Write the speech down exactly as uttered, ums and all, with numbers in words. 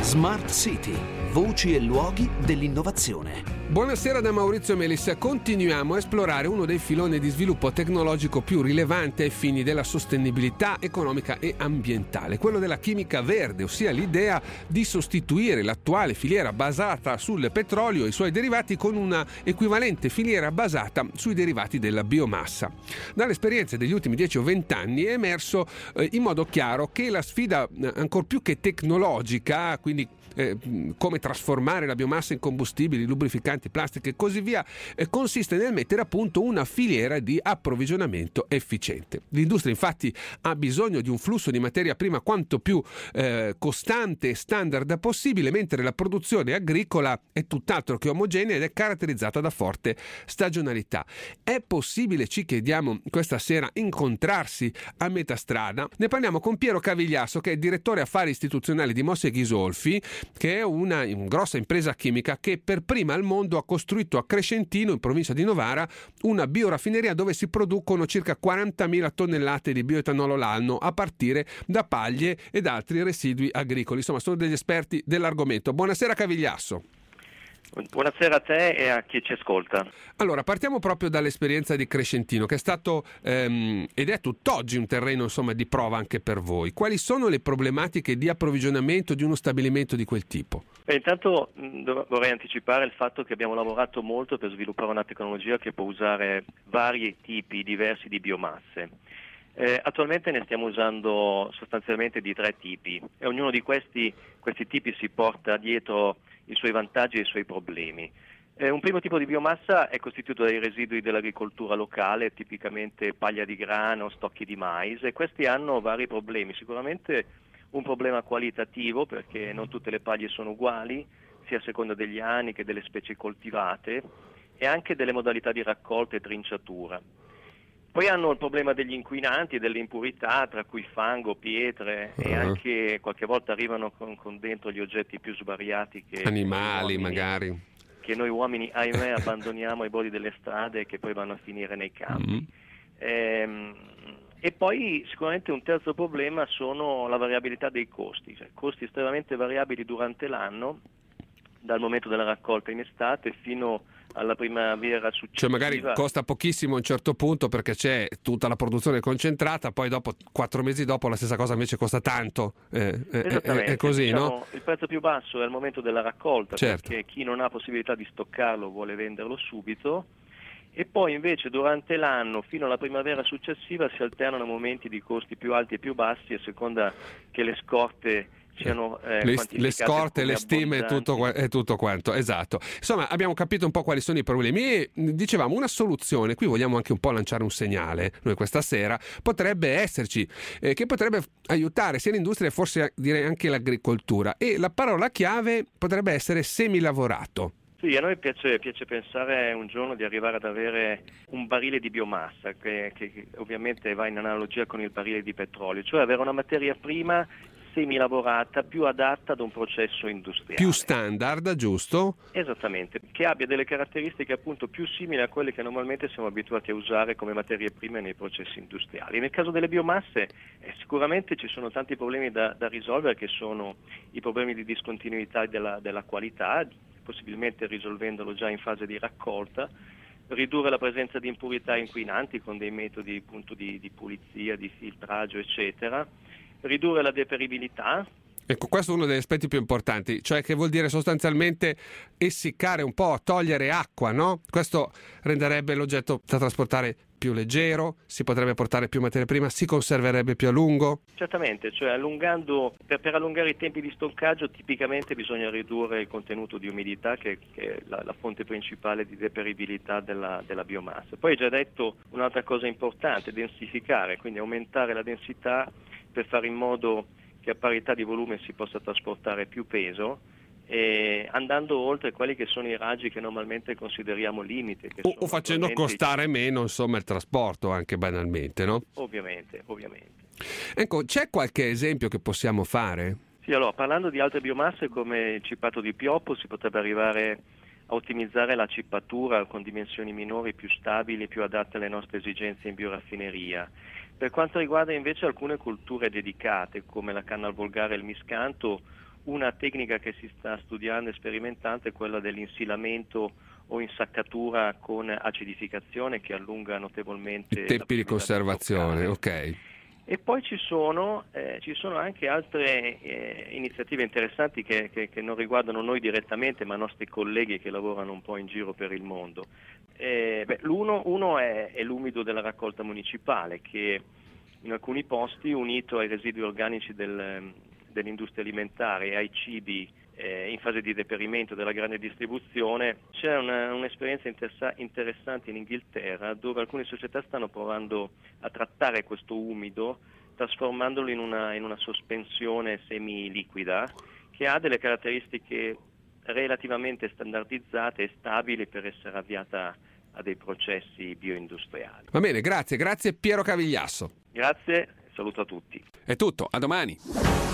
Smart City, voci e luoghi dell'innovazione. Buonasera da Maurizio Melis. Continuiamo a esplorare uno dei filoni di sviluppo tecnologico più rilevanti ai fini della sostenibilità economica e ambientale, quello della chimica verde, ossia l'idea di sostituire l'attuale filiera basata sul petrolio e i suoi derivati con una equivalente filiera basata sui derivati della biomassa. Dalle esperienze degli ultimi dieci o venti anni è emerso eh, in modo chiaro che la sfida eh, ancor più che tecnologica, quindi Eh, come trasformare la biomassa in combustibili, lubrificanti, plastica e così via, eh, consiste nel mettere a punto una filiera di approvvigionamento efficiente. L'industria infatti ha bisogno di un flusso di materia prima quanto più eh, costante e standard possibile, mentre la produzione agricola è tutt'altro che omogenea ed è caratterizzata da forte stagionalità. È possibile, ci chiediamo questa sera, incontrarsi a metà strada? Ne parliamo con Piero Cavigliasso, che è direttore affari istituzionali di Mosse Ghisolfi, che è una, una grossa impresa chimica che per prima al mondo ha costruito a Crescentino, in provincia di Novara, una bioraffineria dove si producono circa quarantamila tonnellate di bioetanolo l'anno a partire da paglie ed altri residui agricoli. Insomma, sono degli esperti dell'argomento. Buonasera Cavigliasso. Buonasera a te e a chi ci ascolta. Allora, partiamo proprio dall'esperienza di Crescentino, che è stato ehm, ed è tutt'oggi un terreno insomma di prova anche per voi. Quali sono le problematiche di approvvigionamento di uno stabilimento di quel tipo? Beh, intanto mh, vorrei anticipare il fatto che abbiamo lavorato molto per sviluppare una tecnologia che può usare vari tipi diversi di biomasse. Eh, attualmente ne stiamo usando sostanzialmente di tre tipi e ognuno di questi, questi tipi si porta dietro i suoi vantaggi e i suoi problemi. Eh, un primo tipo di biomassa è costituito dai residui dell'agricoltura locale, tipicamente paglia di grano, stocchi di mais, e questi hanno vari problemi. Sicuramente un problema qualitativo, perché non tutte le paglie sono uguali, sia a seconda degli anni che delle specie coltivate, e anche delle modalità di raccolta e trinciatura. Poi hanno il problema degli inquinanti e delle impurità, tra cui fango, pietre, uh-huh. e anche qualche volta arrivano con, con dentro gli oggetti più svariati che animali uomini, magari che noi uomini, ahimè, abbandoniamo ai bordi delle strade e che poi vanno a finire nei campi. Uh-huh. Ehm, e poi sicuramente un terzo problema sono la variabilità dei costi, cioè costi estremamente variabili durante l'anno, dal momento della raccolta in estate fino alla primavera successiva. Cioè magari costa pochissimo a un certo punto perché c'è tutta la produzione concentrata, poi dopo quattro mesi dopo la stessa cosa invece costa tanto. Eh, Esattamente, è, è così, diciamo, no? Il prezzo più basso è al momento della raccolta, certo. Perché chi non ha possibilità di stoccarlo vuole venderlo subito, e poi invece durante l'anno fino alla primavera successiva si alternano momenti di costi più alti e più bassi a seconda che le scorte siano eh, le, le scorte, le stime e tutto, e tutto quanto, esatto. Insomma, abbiamo capito un po' quali sono i problemi e dicevamo una soluzione, qui vogliamo anche un po' lanciare un segnale, noi questa sera, potrebbe esserci, eh, che potrebbe aiutare sia l'industria e forse direi anche l'agricoltura, e la parola chiave potrebbe essere semilavorato. Sì, a noi piace, piace pensare un giorno di arrivare ad avere un barile di biomassa che, che, che ovviamente va in analogia con il barile di petrolio, cioè avere una materia prima semilavorata più adatta ad un processo industriale. Più standard, giusto? Esattamente, che abbia delle caratteristiche appunto più simili a quelle che normalmente siamo abituati a usare come materie prime nei processi industriali. Nel caso delle biomasse eh, sicuramente ci sono tanti problemi da, da risolvere, che sono i problemi di discontinuità della, della qualità, possibilmente risolvendolo già in fase di raccolta, ridurre la presenza di impurità inquinanti con dei metodi appunto di, di pulizia, di filtraggio, eccetera, ridurre la deperibilità. Ecco, questo è uno degli aspetti più importanti, cioè che vuol dire sostanzialmente essiccare un po', togliere acqua, no? Questo renderebbe l'oggetto da trasportare più leggero, si potrebbe portare più materia prima, si conserverebbe più a lungo? Certamente, cioè allungando, per, per allungare i tempi di stoccaggio tipicamente bisogna ridurre il contenuto di umidità, che, che è la, la fonte principale di deperibilità della, della biomassa. Poi hai già detto un'altra cosa importante, densificare, quindi aumentare la densità per fare in modo che a parità di volume si possa trasportare più peso, e andando oltre quelli che sono i raggi che normalmente consideriamo limite. Che o, o facendo costare meno insomma il trasporto, anche banalmente, no? Ovviamente, ovviamente. Ecco, c'è qualche esempio che possiamo fare? Sì, allora, parlando di altre biomasse come il cippato di pioppo, si potrebbe arrivare a ottimizzare la cippatura con dimensioni minori, più stabili, più adatte alle nostre esigenze in bioraffineria. Per quanto riguarda invece alcune culture dedicate come la canna al volgare e il miscanto, Una tecnica che si sta studiando e sperimentando è quella dell'insilamento o insaccatura con acidificazione, che allunga notevolmente i tempi di conservazione. Ok. E poi ci sono, eh, ci sono anche altre eh, iniziative interessanti che, che, che non riguardano noi direttamente, ma nostri colleghi che lavorano un po' in giro per il mondo. Eh, beh, l'uno uno è, è l'umido della raccolta municipale, che in alcuni posti, unito ai residui organici del, dell'industria alimentare e ai cibi eh, in fase di deperimento della grande distribuzione, c'è una, un'esperienza interessa- interessante in Inghilterra, dove alcune società stanno provando a trattare questo umido trasformandolo in una, in una sospensione semiliquida che ha delle caratteristiche relativamente standardizzate e stabili per essere avviata a dei processi bioindustriali. Va bene, grazie, grazie Piero Cavigliasso. Grazie, saluto a tutti. È tutto, a domani.